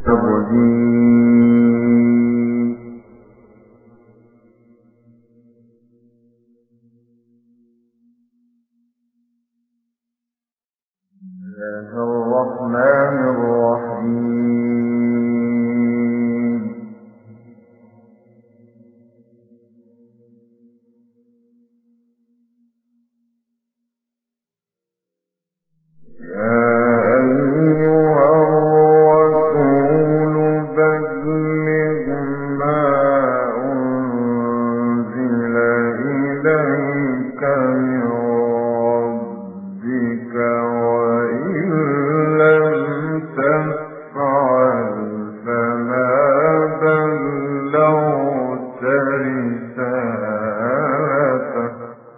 الرحمن الرحيم. يا أيها الرسول بلغ ما أنزل إليك من ربك وإن لم تفعل فما بلغت رسالته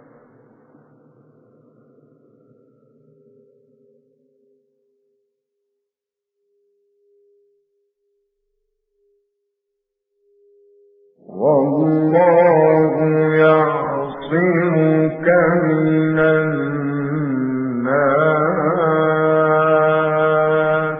والله يعصمك من الناس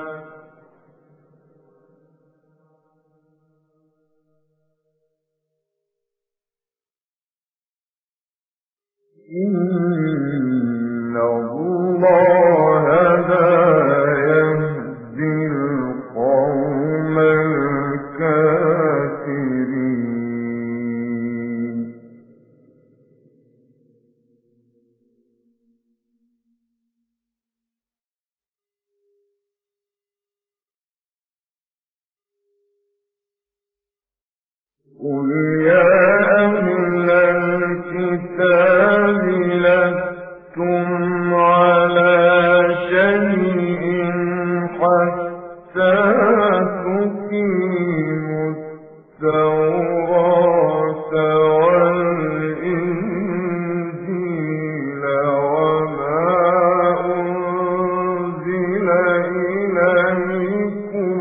إن الله لا يهدي القوم الكافرين. قل يا أهل الكتاب لستم على شيء حتى تقيموا التوراة والإنجيل وما أنزل إليكم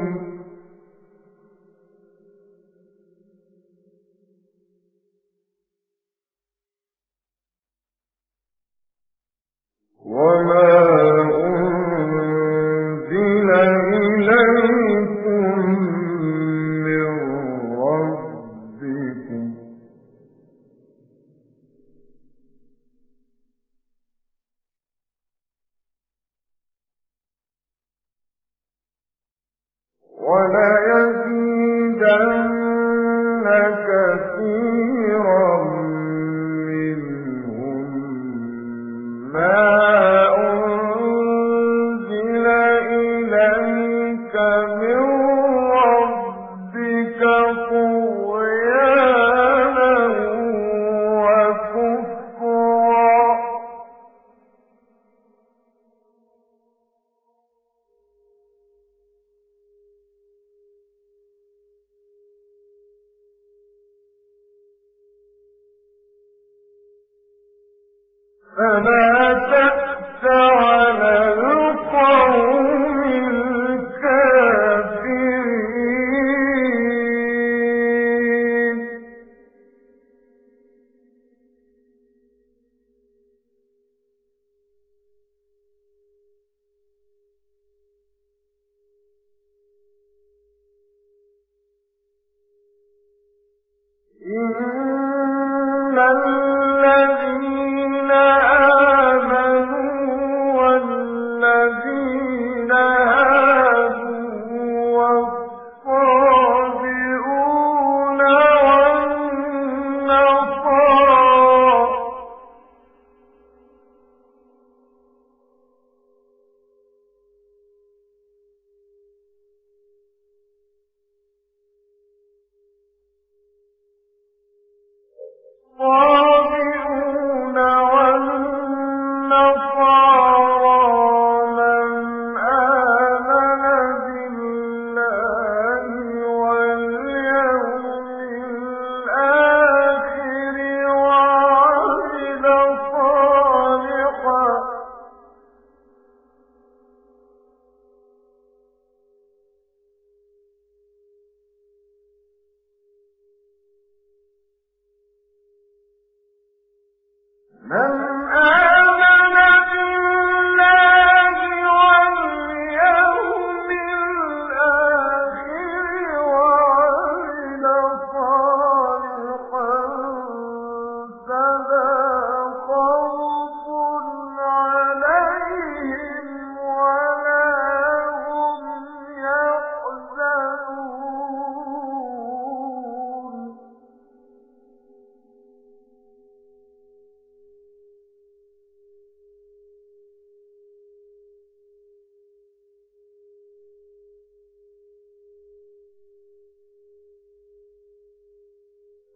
من ربكم وليزيدن كثيرا منهم ما أنزل إليك من ربك طغيانا وكفرا فلا تأس على القوم الكافرين. إن الذين آمنوا والذين هادوا والصابئون والنصارى من آمن بالله واليوم الآخر وعمل صالحا من آمن بالله واليوم الآخر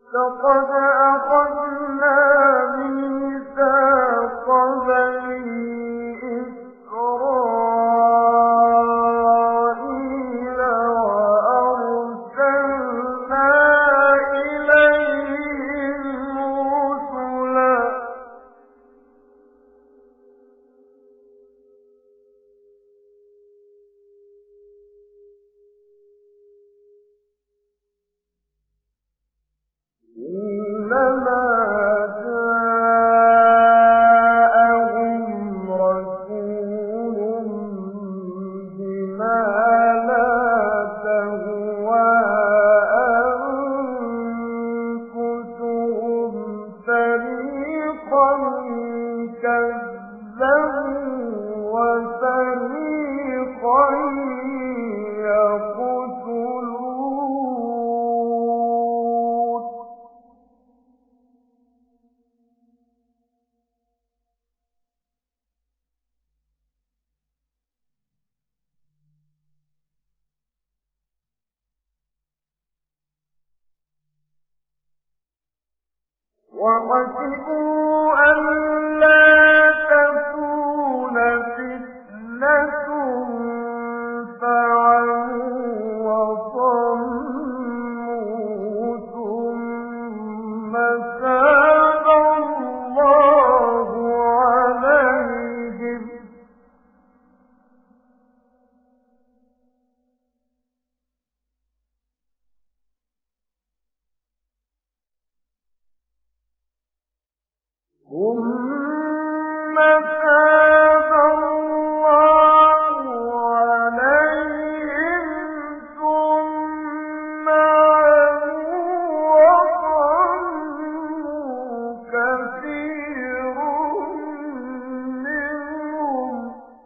لقد أخذنا ميثاق بني إسرائيل وأرسلنا إليهم رسلا كلما جاءهم رسول بما لا تهوى أنفسهم فريقا كذبوا وفريقا يقتلون وحسبوا ألا تكون فتنة فعموا وصموا ثم تاب الله عليهم ثم تاب الله عليهم ثم عموا وصموا كثير منهم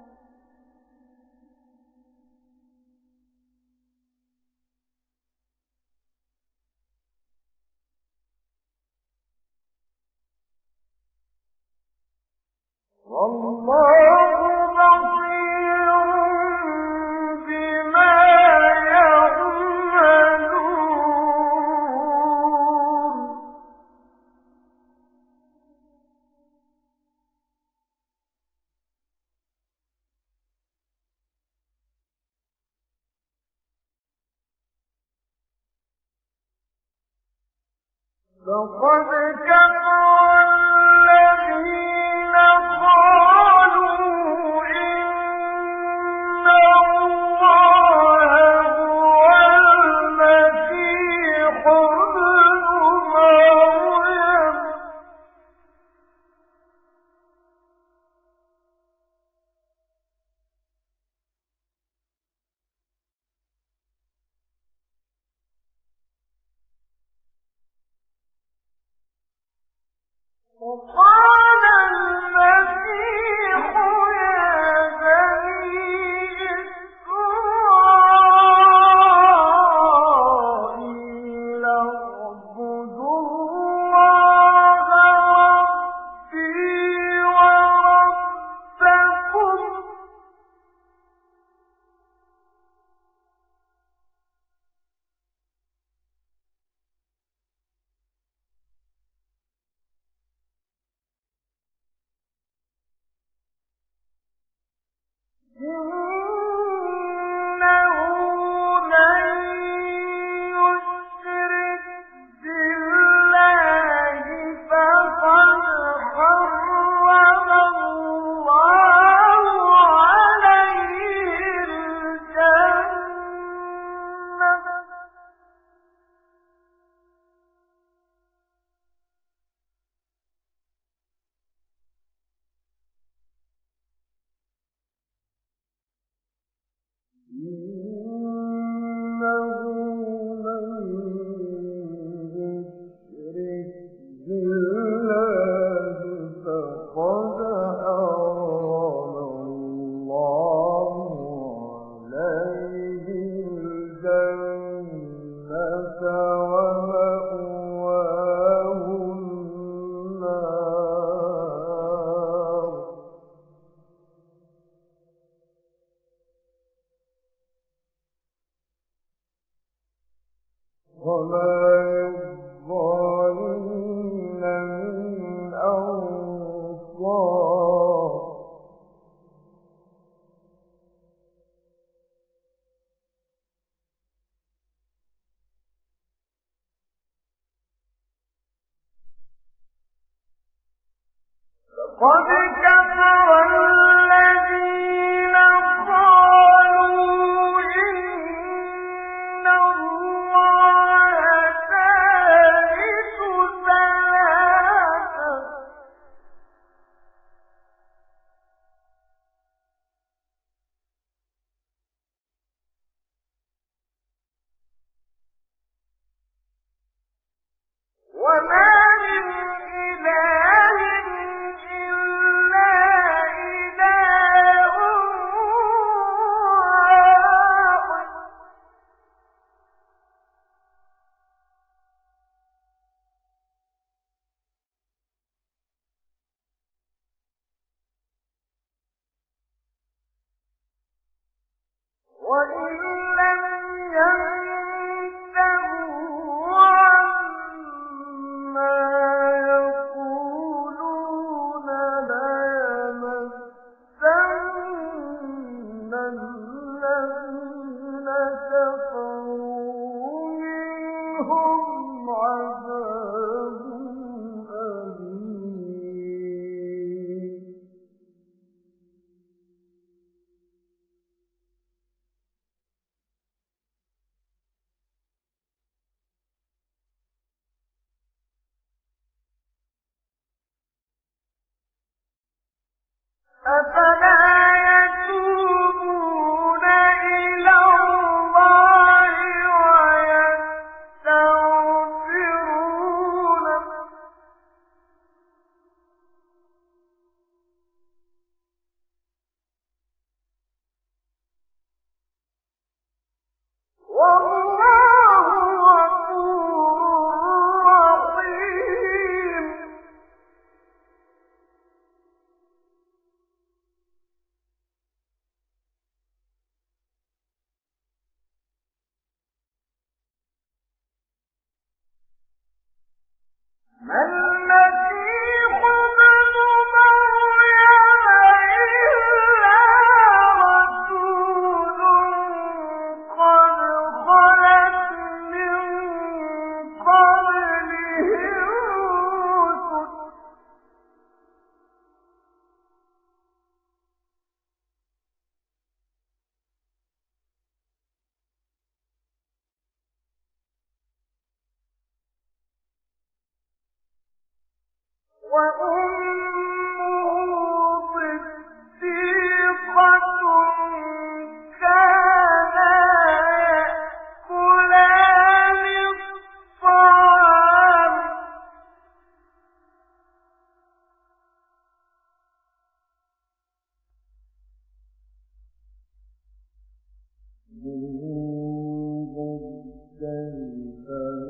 والله بصير بما يعملون لقد كفر الذين قالوا إن الله هو المسيح ابن مريم وقال المسيح يا بني إسرائيل اعبدوا الله ربي وربكم إنه من يشرك بالله فقد حرم الله عليه الجنة إنه من يشرك بالله فقد حرم الله عليه الجنة ومأواه النار وما للظالمين قد كفر الذين قالوا إن الله ثالث ثلاثة وما من إله إلا إله واحد وإن لم ينتهوا عما يقولون ليمسن الذين كفروا منهم عذاب أليم أفلا يتوبون إلى الله ويستغفرونه والله غفور رحيم ما المسيح ابن مريم إلا رسول قد خلت من قبله الرسل وأمه صديقة كانا يأكلان الطعام انظر كيف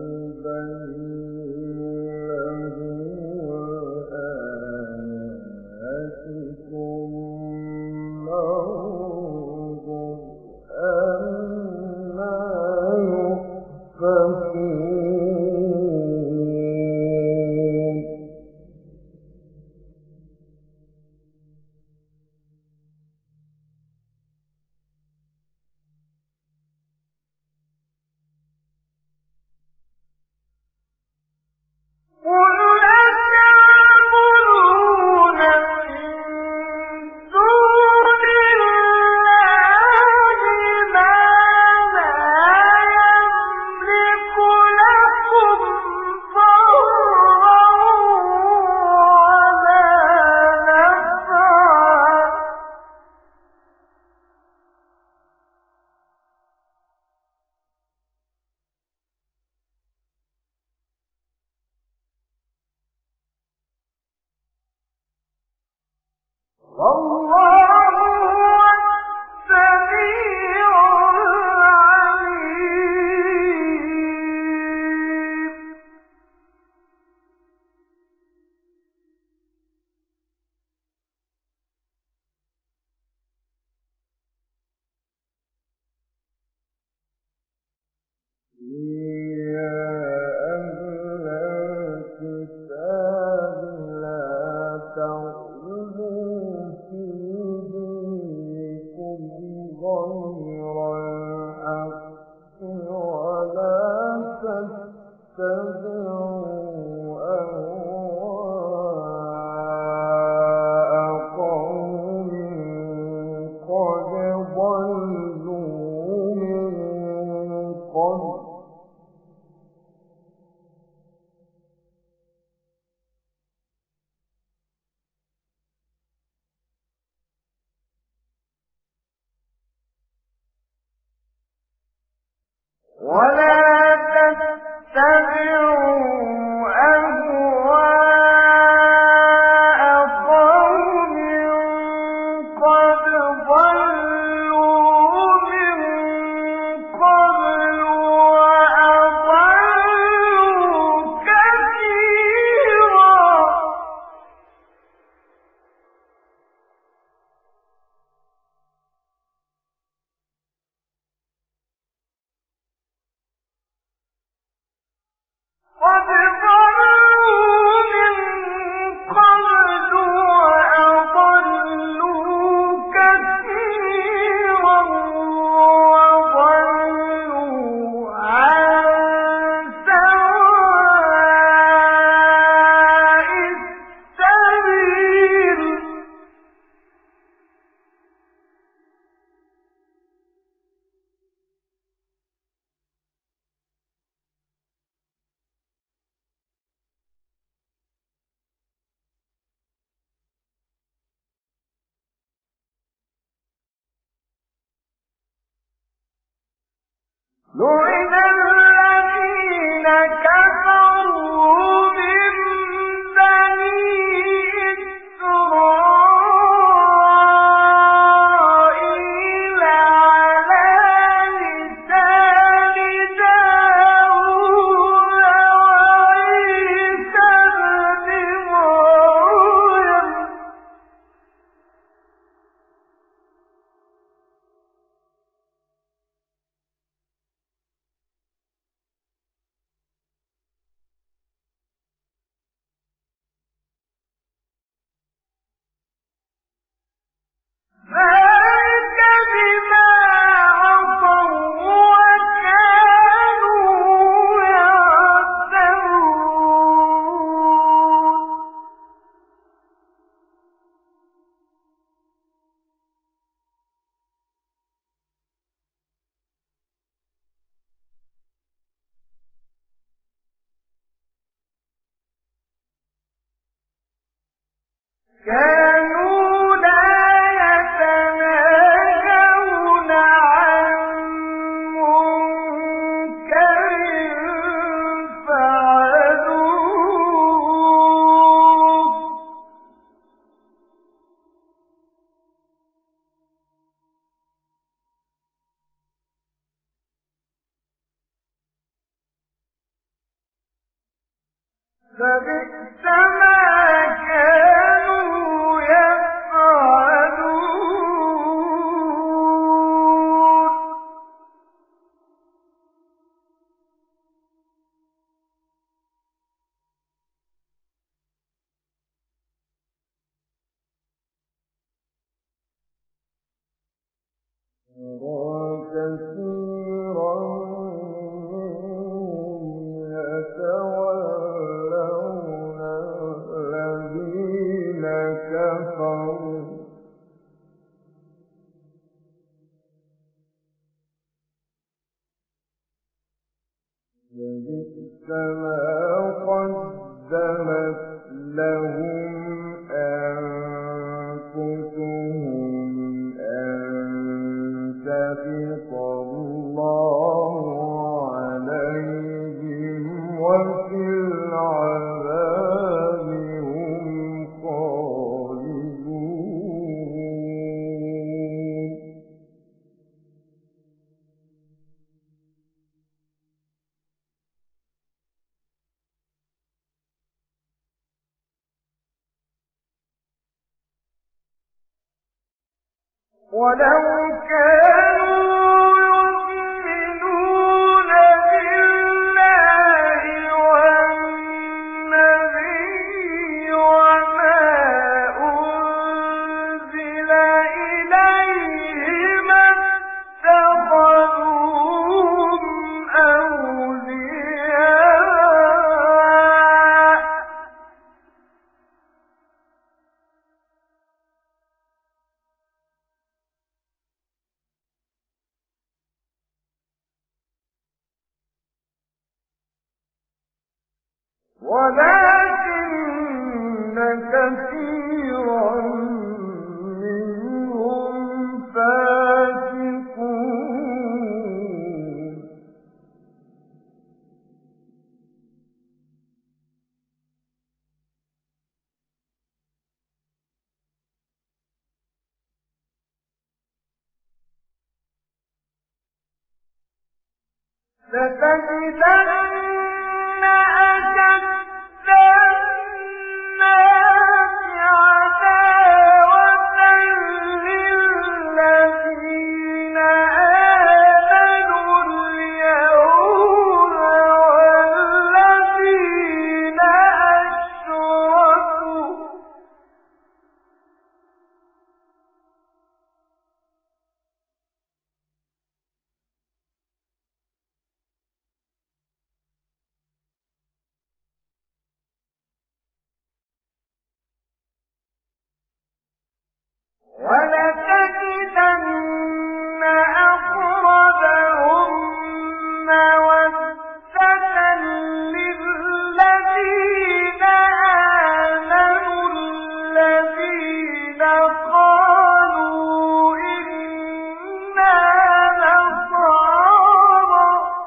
نبين له الآيات ثم انظر أنى يؤفكون قل أتعبدون من دون الله ما لا يملك لكم ضرا ولا نفعا والله هو السميع العليم يا أهل الكتاب لا تغلوا في ولا تتبعوا أهواء قوم قد ضلوا من قبل وأضلوا كثيرا وضلوا عن سواء السبيل لعن الذين كفروا من بني إسرائيل على لسان داود وعيسى ابن مريم ذلك بما عصوا وكانوا يعتدون كانوا لا يتناهون عن منكر فعلوه فبئس ما كانوا يفعلون كثيرا منهم يتولون الذين كفروا فبئس ما قدمت لهم أنفسهم أن سخط الله عليهم وفي العذاب هم خالدون ولو كانوا يؤمنون بالله والنبي وما أنزل إليه ما اتخذوهم أولياء ولكن كثيرا منهم فاسقون لتجدن أشد الناس عداوة للذين آمنوا اليهود والذين أشركوا ولتجدن أقربهم مودة للذين آمنوا الذين قالوا إنا نصارى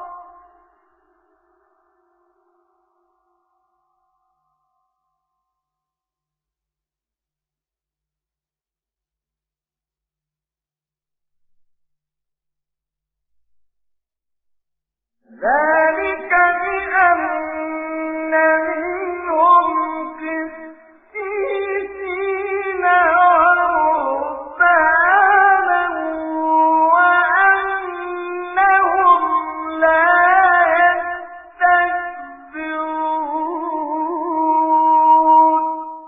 ذلك بأن منهم قسيسين ورهبانا وأنهم لا يستكبرون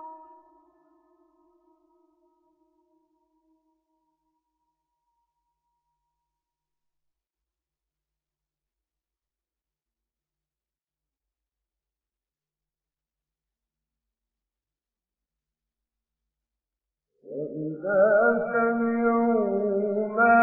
وإذا سمعوا ما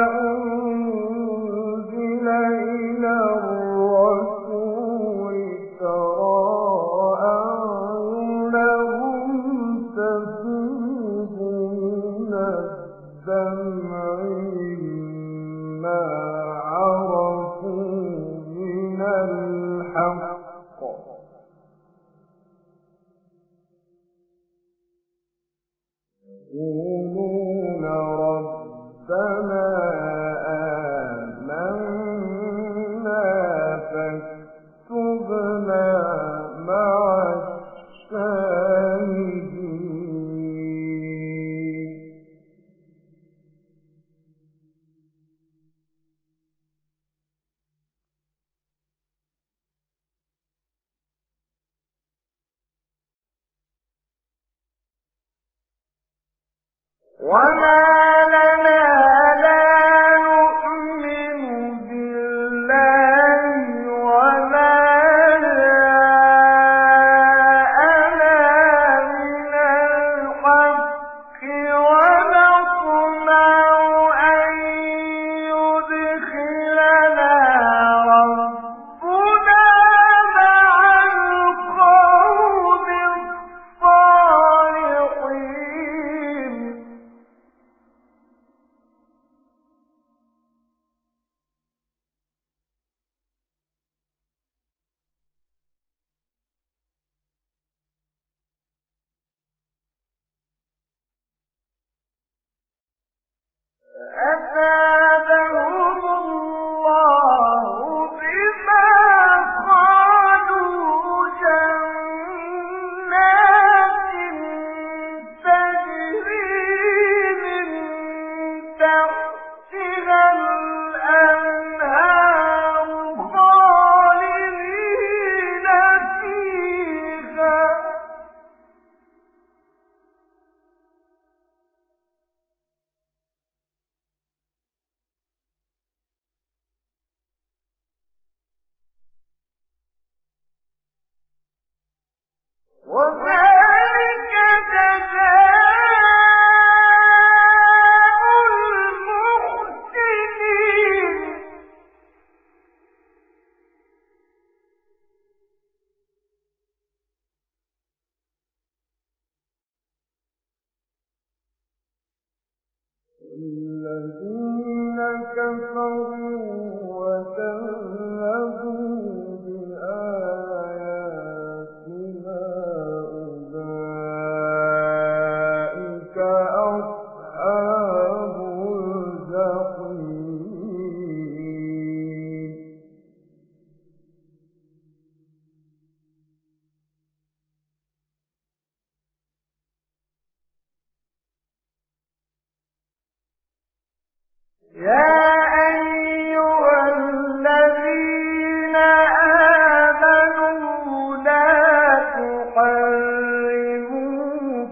أنزل إلى الرسول ترى أعينهم تفيض من الدمع مما عرفوا من الحق يقولون ربنا آمنا فاكتبنا مع الشاهدين وما لنا لا نؤمن بالله وما جاءنا من الحق ونطمع أن يدخلنا ربنا مع القوم الصالحين أثابهم الله بما قالوا جنات تجري من تحتها الأنهار خالدين فيها وذلك جزاء المحسنين الذين كفروا وكذبوا بآياتنا أولئك أصحاب الجحيم. يا أيها الذين آمنوا لا تحرموا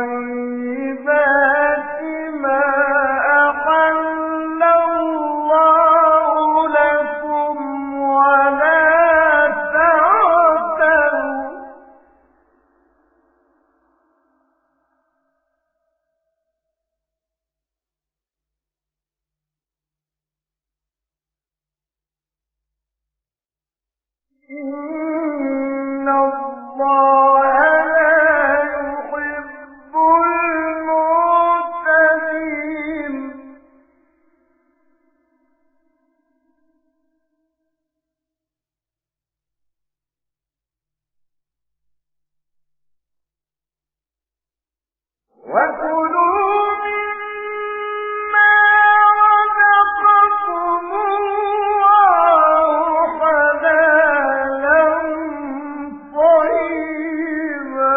طيبات ما أحل الله لكم ولا تعتدوا إن الله لا يحب المعتدين. وكلوا مما رزقكم الله حلالا طيبا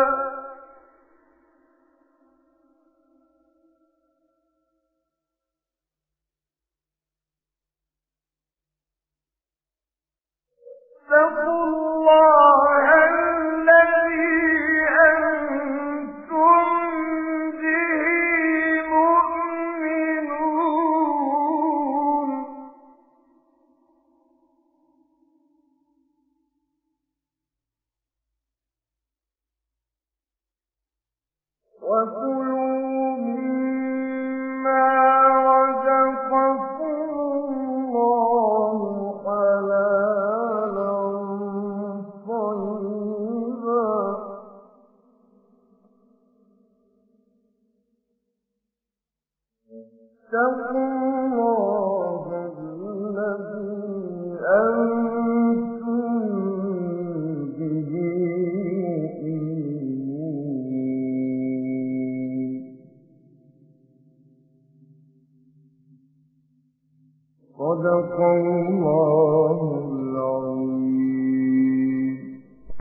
واتقوا الله الذي أنتم به مؤمنون. وكلوا